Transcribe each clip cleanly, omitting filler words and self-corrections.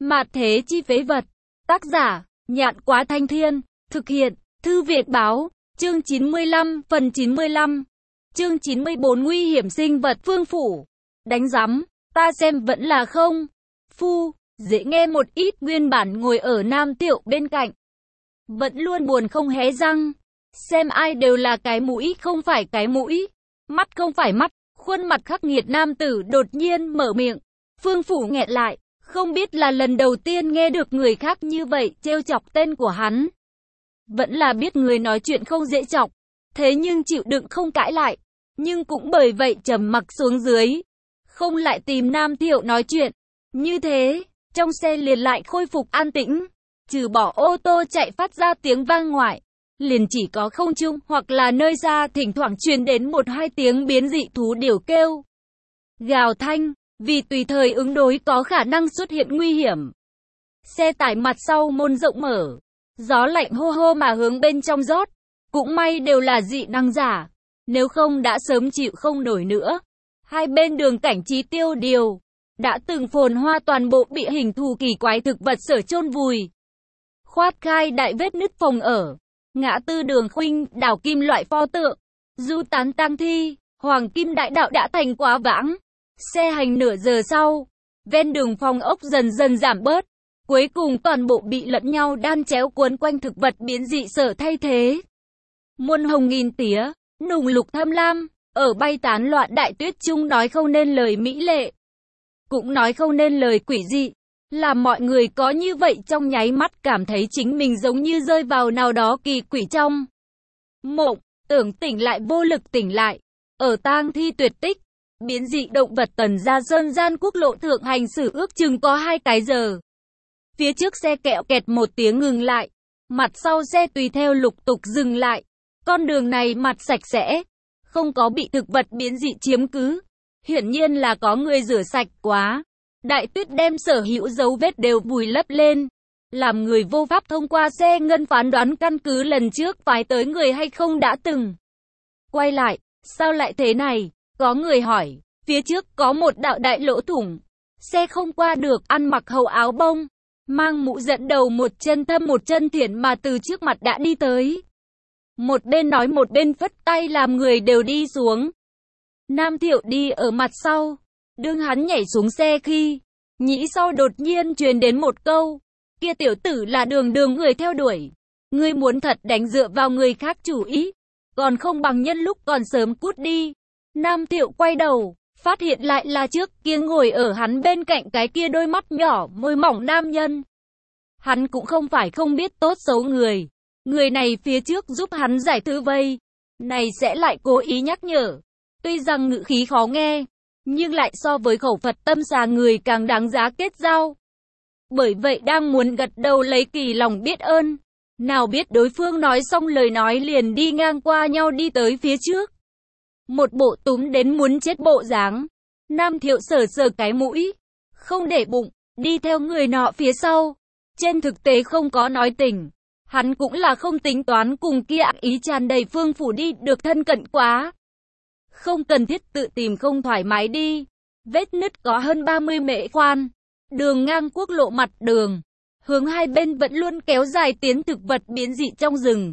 Mạt thế chi phế vật. Tác giả, Nhạn Quá Thanh Thiên. Thực hiện, Thư Việt Báo. Chương 95, phần 95. Chương 94 nguy hiểm sinh vật Phương Phủ. Đánh rắm, ta xem vẫn là không. Phu, dễ nghe một ít. Nguyên bản ngồi ở Nam Tiệu bên cạnh. Vẫn luôn buồn không hé răng. Xem ai đều là cái mũi không phải cái mũi. Mắt không phải mắt. Khuôn mặt khắc nghiệt nam tử đột nhiên mở miệng. Phương Phủ nghẹn lại. Không biết là lần đầu tiên nghe được người khác như vậy trêu chọc tên của hắn. Vẫn là biết người nói chuyện không dễ chọc. Thế nhưng chịu đựng không cãi lại. Nhưng cũng bởi vậy trầm mặc xuống dưới. Không lại tìm Nam Thiệu nói chuyện. Như thế, trong xe liền lại khôi phục an tĩnh. Trừ bỏ ô tô chạy phát ra tiếng vang ngoại. Liền chỉ có không trung hoặc là nơi xa thỉnh thoảng truyền đến một hai tiếng biến dị thú điểu kêu. Gào thanh, vì tùy thời ứng đối có khả năng xuất hiện nguy hiểm. Xe tải mặt sau môn rộng mở. Gió lạnh hô hô mà hướng bên trong rót. Cũng may đều là dị năng giả. Nếu không đã sớm chịu không nổi nữa. Hai bên đường cảnh trí tiêu điều. Đã từng phồn hoa toàn bộ bị hình thù kỳ quái thực vật sở chôn vùi. Khoát khai đại vết nứt phòng ở. Ngã tư đường khuynh đảo kim loại pho tượng. Du tán tang thi. Hoàng kim đại đạo đã thành quá vãng. Xe hành nửa giờ sau. Ven đường phòng ốc dần dần giảm bớt. Cuối cùng toàn bộ bị lẫn nhau đan chéo cuốn quanh thực vật biến dị sở thay thế. Muôn hồng nghìn tía, nùng lục tham lam, ở bay tán loạn đại tuyết trung nói không nên lời mỹ lệ. Cũng nói không nên lời quỷ dị. Làm mọi người có như vậy trong nháy mắt cảm thấy chính mình giống như rơi vào nào đó kỳ quỷ trong mộng, tưởng tỉnh lại vô lực tỉnh lại. Ở tang thi tuyệt tích, biến dị động vật tần gia sơn gian quốc lộ thượng hành xử ước chừng có 2 cái giờ. Phía trước xe kẹo kẹt một tiếng ngừng lại. Mặt sau xe tùy theo lục tục dừng lại. Con đường này mặt sạch sẽ. Không có bị thực vật biến dị chiếm cứ. Hiển nhiên là có người rửa sạch quá. Đại tuyết đem sở hữu dấu vết đều vùi lấp lên. Làm người vô pháp thông qua xe ngân phán đoán căn cứ lần trước phái tới người hay không đã từng. Quay lại, sao lại thế này? Có người hỏi. Phía trước có một đạo đại lỗ thủng. Xe không qua được, ăn mặc hậu áo bông. Mang mũ dẫn đầu một chân thâm một chân thiển mà từ trước mặt đã đi tới. Một bên nói một bên phất tay làm người đều đi xuống. Nam Thiệu đi ở mặt sau. Đương hắn nhảy xuống xe khi, nhĩ sau đột nhiên truyền đến một câu. Kia tiểu tử là đường người theo đuổi. Ngươi muốn thật đánh dựa vào người khác chủ ý. Còn không bằng nhân lúc còn sớm cút đi. Nam Thiệu quay đầu. Phát hiện lại là trước kia ngồi ở hắn bên cạnh cái kia đôi mắt nhỏ môi mỏng nam nhân. Hắn cũng không phải không biết tốt xấu người. Người này phía trước giúp hắn giải thư vây. Này sẽ lại cố ý nhắc nhở. Tuy rằng ngữ khí khó nghe. Nhưng lại so với khẩu Phật tâm xà người càng đáng giá kết giao. Bởi vậy đang muốn gật đầu lấy kỳ lòng biết ơn. Nào biết đối phương nói xong lời nói liền đi ngang qua nhau đi tới phía trước. Một bộ túm đến muốn chết bộ dáng. Nam Thiệu sờ sờ cái mũi. Không để bụng, đi theo người nọ phía sau. Trên thực tế không có nói tình. Hắn cũng là không tính toán cùng kia ác ý tràn đầy Phương Phủ đi được thân cận quá. Không cần thiết tự tìm không thoải mái đi. Vết nứt có hơn 30 mễ khoan. Đường ngang quốc lộ mặt đường. Hướng hai bên vẫn luôn kéo dài tiến thực vật biến dị trong rừng.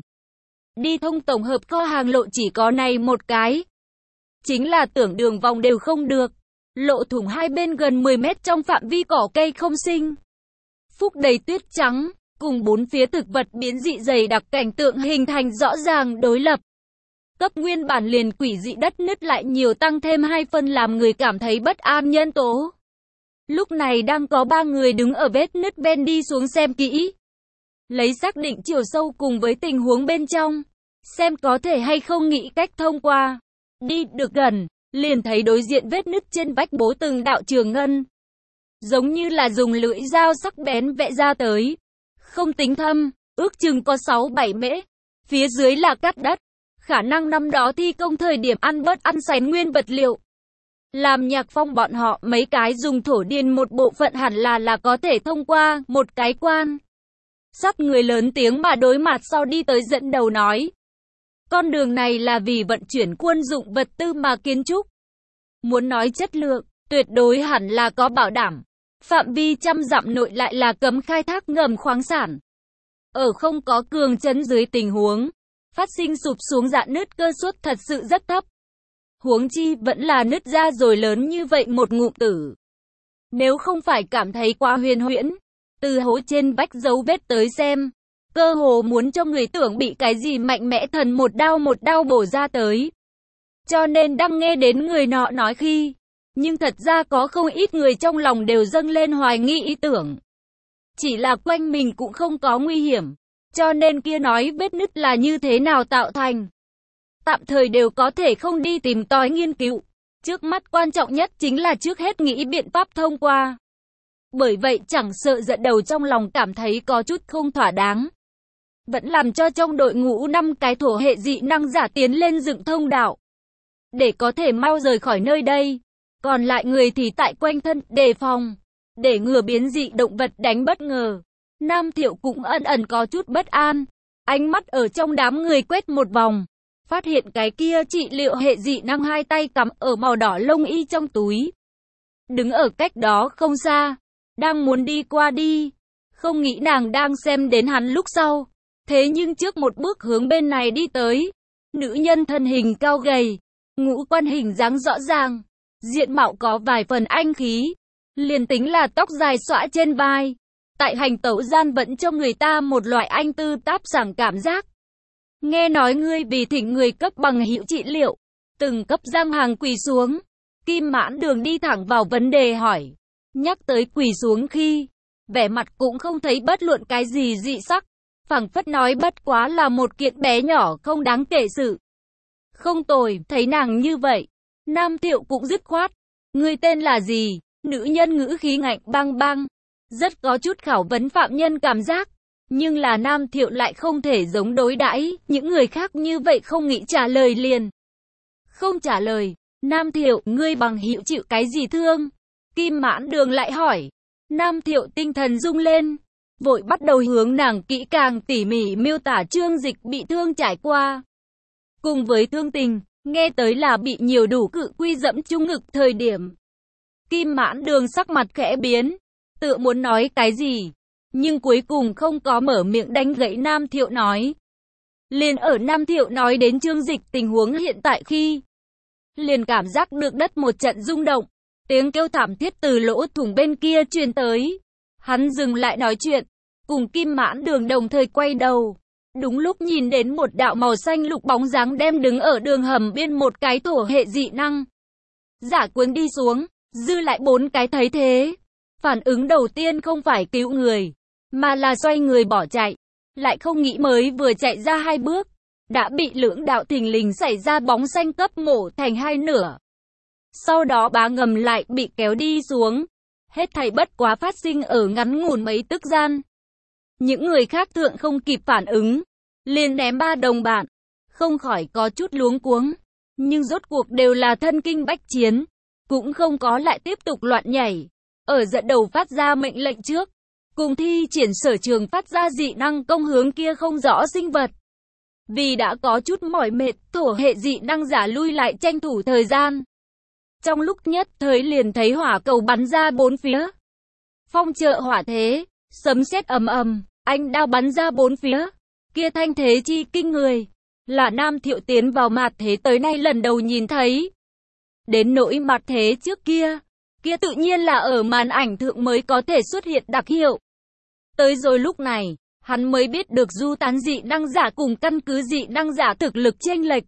Đi thông tổng hợp kho hàng lộ chỉ có này một cái. Chính là tưởng đường vòng đều không được. Lộ thủng hai bên gần 10 mét trong phạm vi cỏ cây không sinh. Phúc đầy tuyết trắng, cùng bốn phía thực vật biến dị dày đặc cảnh tượng hình thành rõ ràng đối lập. Cấp nguyên bản liền quỷ dị đất nứt lại nhiều tăng thêm 2 phân làm người cảm thấy bất an nhân tố. Lúc này đang có 3 người đứng ở vết nứt bên đi xuống xem kỹ. Lấy xác định chiều sâu cùng với tình huống bên trong. Xem có thể hay không nghĩ cách thông qua. Đi được gần, liền thấy đối diện vết nứt trên vách bố từng đạo trường ngân. Giống như là dùng lưỡi dao sắc bén vẽ ra tới. Không tính thâm, ước chừng có 6-7 mễ. Phía dưới là cát đất. Khả năng năm đó thi công thời điểm ăn bớt ăn xén nguyên vật liệu. Làm Nhạc Phong bọn họ mấy cái dùng thổ điền một bộ phận hẳn là có thể thông qua một cái quan. Sắp người lớn tiếng mà đối mặt sau đi tới dẫn đầu nói. Con đường này là vì vận chuyển quân dụng vật tư mà kiến trúc. Muốn nói chất lượng, tuyệt đối hẳn là có bảo đảm. phạm vi trăm dặm nội lại là cấm khai thác ngầm khoáng sản. Ở không có cường trấn dưới tình huống phát sinh sụp xuống rạn nứt cơ suất thật sự rất thấp. Huống chi vẫn là nứt ra rồi lớn như vậy một ngụm tử. Nếu không phải cảm thấy quá huyền huyễn, từ hố trên vách dấu vết tới xem, cơ hồ muốn cho người tưởng bị cái gì mạnh mẽ thần một đao bổ ra tới. Cho nên đang nghe đến người nọ nói khi, nhưng thật ra có không ít người trong lòng đều dâng lên hoài nghi ý tưởng. Chỉ là quanh mình cũng không có nguy hiểm, cho nên kia nói vết nứt là như thế nào tạo thành. Tạm thời đều có thể không đi tìm tòi nghiên cứu. Trước mắt quan trọng nhất chính là trước hết nghĩ biện pháp thông qua. Bởi vậy chẳng sợ giận đầu trong lòng cảm thấy có chút không thỏa đáng. Vẫn làm cho trong đội ngũ 5 cái thổ hệ dị năng giả tiến lên dựng thông đạo. Để có thể mau rời khỏi nơi đây. Còn lại người thì tại quanh thân đề phòng. Để ngừa biến dị động vật đánh bất ngờ. Nam Thiệu cũng ẩn có chút bất an. Ánh mắt ở trong đám người quét một vòng. Phát hiện cái kia trị liệu hệ dị năng hai tay cắm ở màu đỏ lông y trong túi. Đứng ở cách đó không xa. Đang muốn đi qua đi. Không nghĩ nàng đang xem đến hắn lúc sau. Thế nhưng trước một bước hướng bên này đi tới. Nữ nhân thân hình cao gầy. Ngũ quan hình dáng rõ ràng. Diện mạo có vài phần anh khí. Liền tính là tóc dài xõa trên vai. Tại hành tẩu gian vẫn cho người ta một loại anh tư táp sảng cảm giác. Nghe nói ngươi vì thỉnh người cấp bằng hữu trị liệu. Từng cấp giang hàng quỳ xuống. Kim Mãn Đường đi thẳng vào vấn đề hỏi. Nhắc tới quỳ xuống khi, vẻ mặt cũng không thấy bất luận cái gì dị sắc. Phảng phất nói bất quá là một kiện bé nhỏ không đáng kể sự. Không tồi, thấy nàng như vậy. Nam Thiệu cũng dứt khoát. Ngươi tên là gì? Nữ nhân ngữ khí ngạnh băng băng. Rất có chút khảo vấn phạm nhân cảm giác. Nhưng là Nam Thiệu lại không thể giống đối đãi những người khác như vậy, không nghĩ trả lời liền. Không trả lời. Nam Thiệu, ngươi bằng hữu chịu cái gì thương? Kim Mãn Đường lại hỏi. Nam Thiệu tinh thần rung lên. Vội bắt đầu hướng nàng kỹ càng tỉ mỉ miêu tả Trương Dịch bị thương trải qua. Cùng với thương tình, nghe tới là bị nhiều đủ cự quy dẫm trúng ngực thời điểm. Kim Mãn Đường sắc mặt khẽ biến. Tựa muốn nói cái gì? Nhưng cuối cùng không có mở miệng đánh gãy Nam Thiệu nói. Liền ở Nam Thiệu nói đến Trương Dịch tình huống hiện tại khi. Liền cảm giác được đất một trận rung động. Tiếng kêu thảm thiết từ lỗ thủng bên kia truyền tới. Hắn dừng lại nói chuyện. Cùng Kim Mãn Đường đồng thời quay đầu. Đúng lúc nhìn đến một đạo màu xanh lục bóng dáng đem đứng ở đường hầm bên một cái thổ hệ dị năng. Giả cuốn đi xuống. Dư lại 4 cái thấy thế. Phản ứng đầu tiên không phải cứu người. Mà là xoay người bỏ chạy. Lại không nghĩ mới vừa chạy ra 2 bước. Đã bị lưỡng đạo thình lình xảy ra bóng xanh cấp mổ thành 2 nửa. Sau đó bá ngầm lại bị kéo đi xuống. Hết thảy bất quá phát sinh ở ngắn ngủn mấy tức gian. Những người khác thượng không kịp phản ứng. Liền ném 3 đồng bạn. Không khỏi có chút luống cuống. Nhưng rốt cuộc đều là thân kinh bách chiến. Cũng không có lại tiếp tục loạn nhảy. Ở dẫn đầu phát ra mệnh lệnh trước. Cùng thi triển sở trường phát ra dị năng công hướng kia không rõ sinh vật. Vì đã có chút mỏi mệt, thổ hệ dị năng giả lui lại tranh thủ thời gian. Trong lúc nhất thời liền thấy hỏa cầu bắn ra 4 phía. Phong trợ hỏa thế, sấm sét ầm ầm, anh đao bắn ra 4 phía. Kia thanh thế chi kinh người. Là Nam Thiệu tiến vào mạt thế tới nay lần đầu nhìn thấy. Đến nỗi mặt thế trước kia. Kia tự nhiên là ở màn ảnh thượng mới có thể xuất hiện đặc hiệu. Tới rồi lúc này, hắn mới biết được du tán dị năng giả cùng căn cứ dị năng giả thực lực chênh lệch.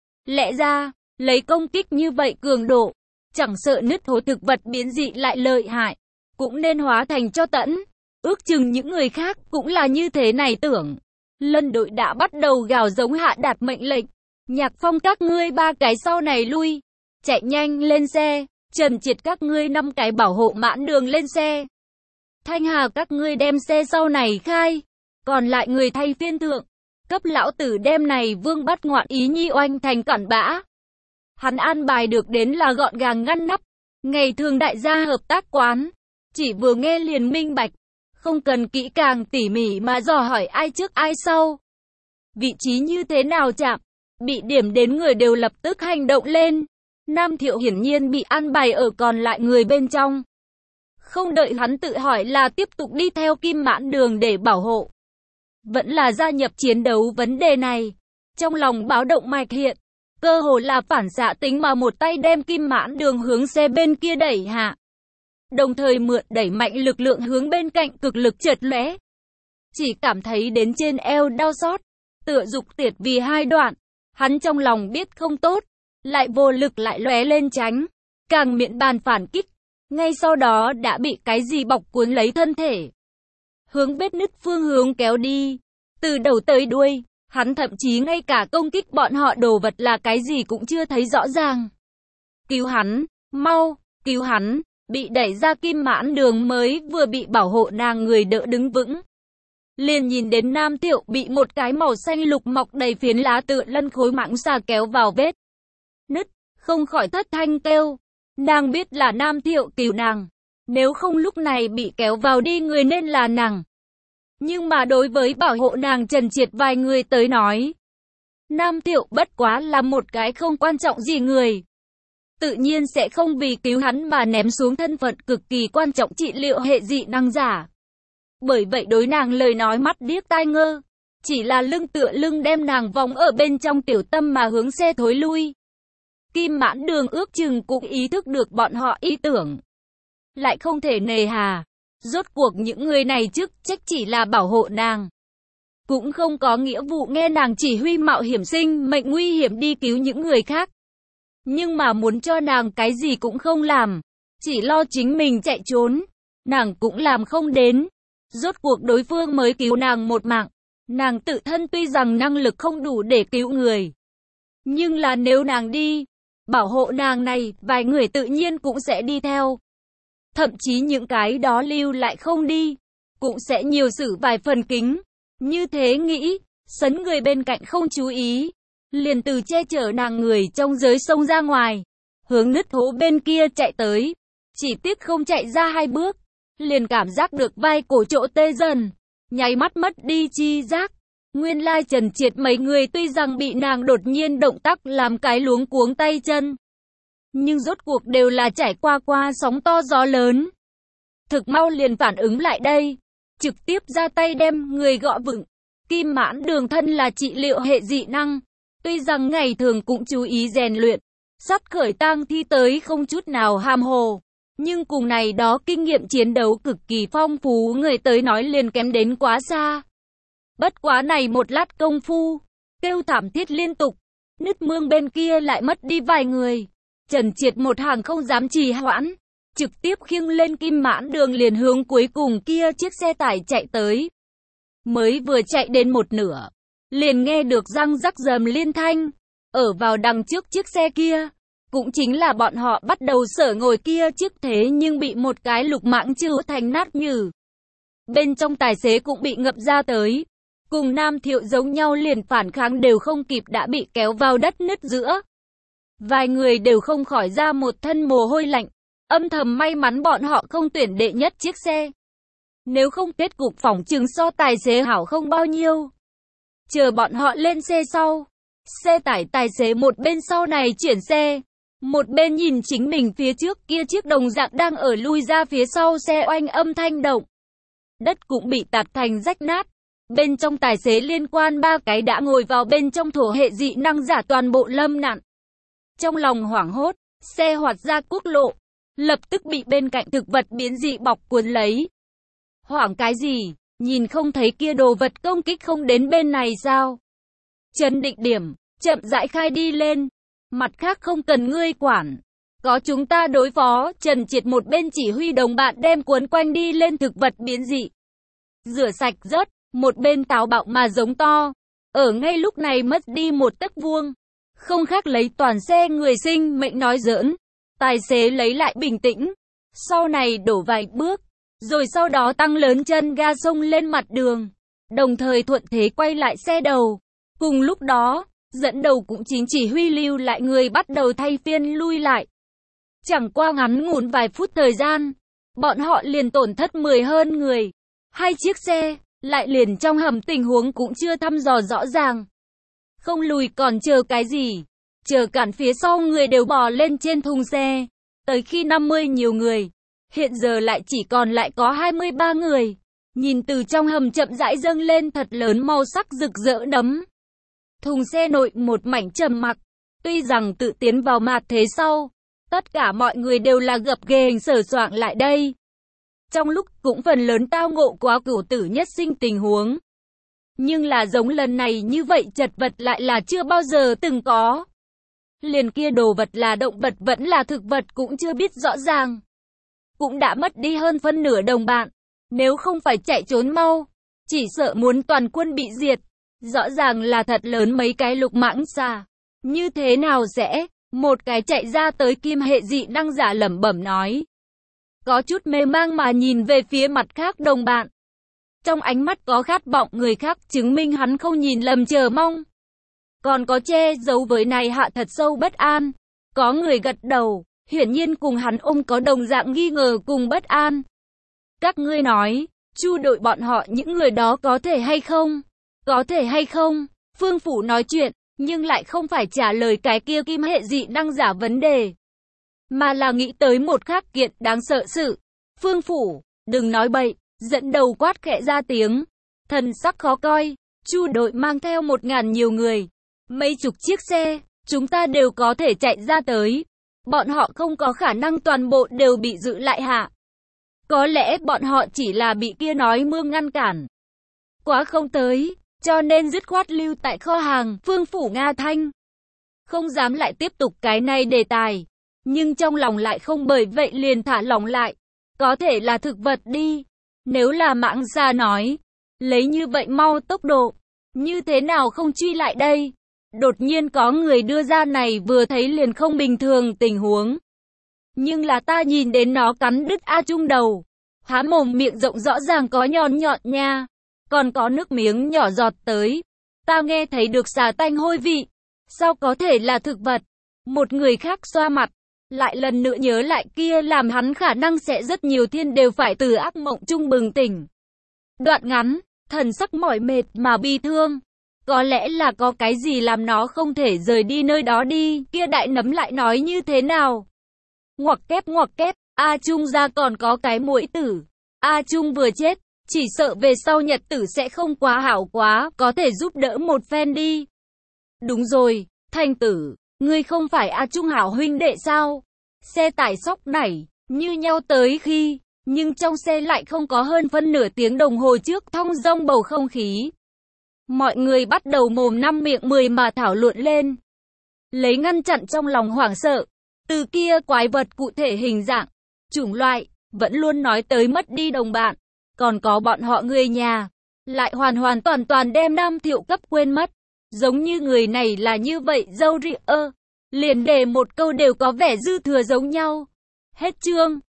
Lẽ ra, lấy công kích như vậy cường độ, chẳng sợ nứt hố thực vật biến dị lại lợi hại, cũng nên hóa thành cho tẫn. Ước chừng những người khác cũng là như thế này tưởng. Lân đội đã bắt đầu gào giống hạ đạt mệnh lệnh. Nhạc Phong các ngươi 3 cái sau này lui. Chạy nhanh lên xe. Trần Triệt các ngươi 5 cái bảo hộ Mãn Đường lên xe. Thanh Hà các ngươi đem xe sau này khai. Còn lại người thay phiên thượng. Cấp lão tử đem này vương bắt ngoạn ý nhi oanh thành cặn bã. Hắn an bài được đến là gọn gàng ngăn nắp. Ngày thường đại gia hợp tác quán. Chỉ vừa nghe liền minh bạch. Không cần kỹ càng tỉ mỉ mà dò hỏi ai trước ai sau. Vị trí như thế nào chạm. Bị điểm đến người đều lập tức hành động lên. Nam Thiệu hiển nhiên bị an bài ở còn lại người bên trong. Không đợi hắn tự hỏi là tiếp tục đi theo Kim Mãn Đường để bảo hộ, vẫn là gia nhập chiến đấu vấn đề này. Trong lòng báo động mạch hiện, cơ hồ là phản xạ tính mà một tay đem Kim Mãn Đường hướng xe bên kia đẩy hạ. Đồng thời mượn đẩy mạnh lực lượng hướng bên cạnh cực lực chợt lóe. Chỉ cảm thấy đến trên eo đau xót, tựa dục tiệt vì hai đoạn. Hắn trong lòng biết không tốt, lại vô lực lại lóe lên tránh, càng miệng bàn phản kích. Ngay sau đó đã bị cái gì bọc cuốn lấy thân thể, hướng vết nứt phương hướng kéo đi. Từ đầu tới đuôi, hắn thậm chí ngay cả công kích bọn họ đồ vật là cái gì cũng chưa thấy rõ ràng. Cứu hắn, mau, cứu hắn. Bị đẩy ra Kim Mãn Đường mới vừa bị bảo hộ nàng người đỡ đứng vững, liền nhìn đến Nam Thiệu bị một cái màu xanh lục mọc đầy phiến lá tựa lân khối mãng xà kéo vào vết nứt, không khỏi thất thanh kêu. Nàng biết là Nam Thiệu cứu nàng, nếu không lúc này bị kéo vào đi người nên là nàng. Nhưng mà đối với bảo hộ nàng Trần Triệt vài người tới nói, Nam Thiệu bất quá là một cái không quan trọng gì người, tự nhiên sẽ không vì cứu hắn mà ném xuống thân phận cực kỳ quan trọng trị liệu hệ dị năng giả. Bởi vậy đối nàng lời nói mắt điếc tai ngơ, chỉ là lưng tựa lưng đem nàng vòng ở bên trong tiểu tâm mà hướng xe thối lui. Kim Mãn Đường ước chừng cũng ý thức được bọn họ ý tưởng, lại không thể nề hà. Rốt cuộc những người này chức trách chỉ là bảo hộ nàng, cũng không có nghĩa vụ nghe nàng chỉ huy mạo hiểm sinh mệnh nguy hiểm đi cứu những người khác. Nhưng mà muốn cho nàng cái gì cũng không làm, chỉ lo chính mình chạy trốn, nàng cũng làm không đến. Rốt cuộc đối phương mới cứu nàng một mạng, nàng tự thân tuy rằng năng lực không đủ để cứu người, nhưng là nếu nàng đi, bảo hộ nàng này, vài người tự nhiên cũng sẽ đi theo. Thậm chí những cái đó lưu lại không đi, cũng sẽ nhiều xử vài phần kính. Như thế nghĩ, sấn người bên cạnh không chú ý, liền từ che chở nàng người trong giới sông ra ngoài, hướng nứt hố bên kia chạy tới. Chỉ tiếc không chạy ra hai bước, liền cảm giác được vai cổ chỗ tê dần, nháy mắt mất đi chi giác. Nguyên lai Trần Triệt mấy người tuy rằng bị nàng đột nhiên động tác làm cái luống cuống tay chân, nhưng rốt cuộc đều là trải qua sóng to gió lớn, thực mau liền phản ứng lại đây, trực tiếp ra tay đem người gọ vựng. Kim Mãn Đường thân là trị liệu hệ dị năng, tuy rằng ngày thường cũng chú ý rèn luyện, sắp khởi tang thi tới không chút nào ham hồ, nhưng cùng này đó kinh nghiệm chiến đấu cực kỳ phong phú người tới nói liền kém đến quá xa. Bất quá này một lát công phu, kêu thảm thiết liên tục, nứt mương bên kia lại mất đi vài người. Trần Triệt một hàng không dám trì hoãn, trực tiếp khiêng lên Kim Mãn Đường liền hướng cuối cùng kia chiếc xe tải chạy tới. Mới vừa chạy đến một nửa, liền nghe được răng rắc rầm liên thanh, ở vào đằng trước chiếc xe kia, cũng chính là bọn họ bắt đầu sở ngồi kia chiếc thế nhưng bị một cái lục mãng trừ thành nát nhừ. Bên trong tài xế cũng bị ngập ra tới, cùng Nam Thiệu giống nhau liền phản kháng đều không kịp đã bị kéo vào đất nứt giữa. Vài người đều không khỏi ra một thân mồ hôi lạnh, âm thầm may mắn bọn họ không tuyển đệ nhất chiếc xe. Nếu không kết cục phỏng chừng so tài xế hảo không bao nhiêu. Chờ bọn họ lên xe sau, xe tải tài xế một bên sau này chuyển xe, một bên nhìn chính mình phía trước kia chiếc đồng dạng đang ở lui ra phía sau xe oanh âm thanh động. Đất cũng bị tạt thành rách nát. Bên trong tài xế liên quan ba cái đã ngồi vào bên trong thổ hệ dị năng giả toàn bộ lâm nạn. Trong lòng hoảng hốt, xe hoạt ra quốc lộ, lập tức bị bên cạnh thực vật biến dị bọc cuốn lấy. Hoảng cái gì, nhìn không thấy kia đồ vật công kích không đến bên này sao? Trấn định điểm, chậm rãi khai đi lên, mặt khác không cần ngươi quản. Có chúng ta đối phó. Trần Triệt một bên chỉ huy đồng bạn đem cuốn quanh đi lên thực vật biến dị, rửa sạch rớt, một bên táo bạo mà giống to. Ở ngay lúc này mất đi một tấc vuông, không khác lấy toàn xe người sinh mệnh nói giỡn. Tài xế lấy lại bình tĩnh, sau này đổ vài bước, rồi sau đó tăng lớn chân ga xông lên mặt đường, đồng thời thuận thế quay lại xe đầu. Cùng lúc đó, dẫn đầu cũng chính chỉ huy lưu lại người bắt đầu thay phiên lui lại. Chẳng qua ngắn ngủn vài phút thời gian, bọn họ liền tổn thất 10 hơn người. Hai chiếc xe, lại liền trong hầm tình huống cũng chưa thăm dò rõ ràng. Không lùi còn chờ cái gì, chờ cản phía sau người đều bò lên trên thùng xe. Tới khi 50 nhiều người, hiện giờ lại chỉ còn lại có 23 người. Nhìn từ trong hầm chậm rãi dâng lên thật lớn màu sắc rực rỡ đấm. Thùng xe nội một mảnh trầm mặc. Tuy rằng tự tiến vào mạt thế sau, tất cả mọi người đều là gập ghềnh sờ soạng lại đây. Trong lúc cũng phần lớn tao ngộ quá cửu tử nhất sinh tình huống. Nhưng là giống lần này như vậy chật vật lại là chưa bao giờ từng có. Liền kia đồ vật là động vật vẫn là thực vật cũng chưa biết rõ ràng. Cũng đã mất đi hơn phân nửa đồng bạn. Nếu không phải chạy trốn mau, chỉ sợ muốn toàn quân bị diệt. Rõ ràng là thật lớn mấy cái lục mãng xà. Như thế nào sẽ? Một cái chạy ra tới kim hệ dị năng giả lẩm bẩm nói. Có chút mê mang mà nhìn về phía mặt khác đồng bạn. Trong ánh mắt có khát vọng người khác chứng minh hắn không nhìn lầm chờ mong. Còn có che giấu với này hạ thật sâu bất an. Có người gật đầu, hiển nhiên cùng hắn có đồng dạng nghi ngờ cùng bất an. Các ngươi nói, Chu đội bọn họ những người đó có thể hay không? Có thể hay không? Phương Phủ nói chuyện, nhưng lại không phải trả lời cái kia kim hệ dị năng giả vấn đề. Mà là nghĩ tới một khác kiện đáng sợ sự. Phương Phủ, đừng nói bậy, dẫn đầu quát khẽ ra tiếng. Thần sắc khó coi, Chu đội mang theo 1000 nhiều người. Mấy chục chiếc xe, chúng ta đều có thể chạy ra tới. Bọn họ không có khả năng toàn bộ đều bị giữ lại hạ. Có lẽ bọn họ chỉ là bị kia nói mương ngăn cản. Quá không tới, cho nên dứt khoát lưu tại kho hàng. Phương Phủ Nga Thanh không dám lại tiếp tục cái này đề tài. Nhưng trong lòng lại không bởi vậy liền thả lỏng lại. Có thể là thực vật đi. Nếu là mãng xà nói, lấy như vậy mau tốc độ, như thế nào không truy lại đây? Đột nhiên có người đưa ra này vừa thấy liền không bình thường tình huống. Nhưng là ta nhìn đến nó cắn đứt A Trung đầu. Há mồm miệng rộng rõ ràng có nhọn nhọn nha. Còn có nước miếng nhỏ giọt tới. Ta nghe thấy được xà tanh hôi vị. Sao có thể là thực vật? Một người khác xoa mặt. Lại lần nữa nhớ lại kia làm hắn khả năng sẽ rất nhiều thiên đều phải từ ác mộng chung bừng tỉnh. Đoạn ngắn, thần sắc mỏi mệt mà bi thương. Có lẽ là có cái gì làm nó không thể rời đi nơi đó đi. Kia đại nấm lại nói như thế nào? Ngoặc kép, A Trung ra còn có cái muỗi tử. A Trung vừa chết, chỉ sợ về sau nhật tử sẽ không quá hảo quá, có thể giúp đỡ một phen đi. Đúng rồi, Thanh tử, ngươi không phải A Trung hảo huynh đệ sao? Xe tải sóc nảy, như nhau tới khi, nhưng trong xe lại không có hơn phân nửa tiếng đồng hồ trước thong dong bầu không khí. Mọi người bắt đầu mồm năm miệng 10 mà thảo luận lên. Lấy ngăn chặn trong lòng hoảng sợ. Từ kia quái vật cụ thể hình dạng, chủng loại, vẫn luôn nói tới mất đi đồng bạn. Còn có bọn họ người nhà, lại hoàn hoàn toàn toàn đem Nam Thiệu cấp quên mất. Giống như người này là như vậy dâu rịa liền đề một câu đều có vẻ dư thừa giống nhau. Hết chương.